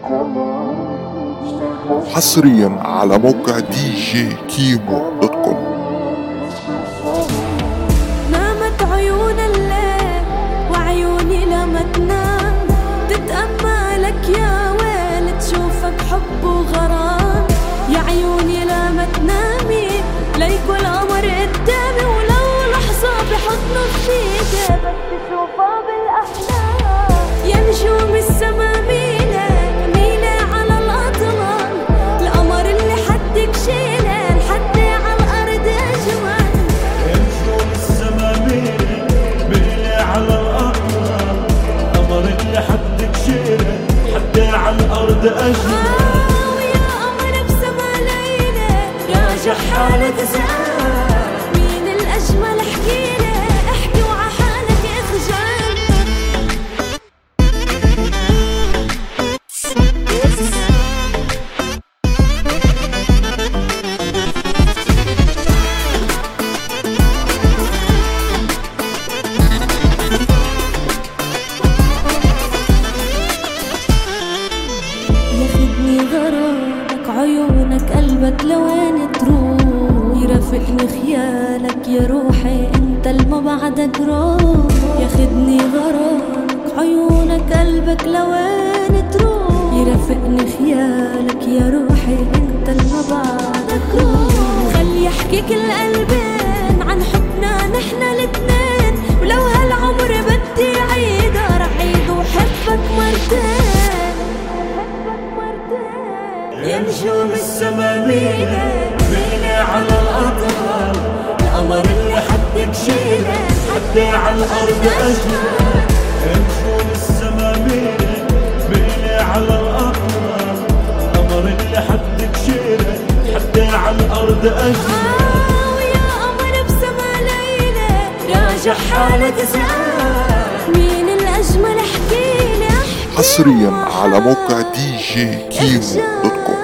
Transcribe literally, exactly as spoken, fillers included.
حصريا على موقع دي جي كيمو دوت كوم. نامت عيون الليل وعيوني لما تنام تتأملك يا ويل تشوفك حب وغرام. يا عيوني لما تنامي ليكوا القمر قدامي ولو لحظة بحضنه بإيدي بس تشوفه بالأحلام. يا نجوم السما ميلة ميلة على الأطلال، القمر اللي حدك شيله لحد على الأرض أجمل. يا نجوم السما ميلة ميلة على الأطلال، القمر اللي حدك شيله لحد على الأرض أجمل. حالك زمان مين الأجمل احكيلي احكي وع حالك اخجل. ياخدني غرامك عيونك قلبك لوين تروح، يرافقني خيالك يا روحي انت الما بعدك روح. ياخدني غرامك عيونك قلبك لوين تروح، يرافقني خيالك يا روحي انت الما بعدك روح. خلي يحكي كل قلبين عن حبنا نحنا الاتنين، ولو هالعمر بدي عيده رح عيده وحبك مرتين. يا نجوم السما ميلة ميلة على الأطلال، القمر اللي حدك شيله حتى على الأرض أجمل. يا نجوم السما ميلة ميلة على الأطلال، القمر اللي حدك شيله حتى على الأرض أجمل. آه ويا قمر بسما ليلة راجع حالك زمان مين الأجمل احكيلي. حصريا على موقع دي جي كيمو دوت كوم.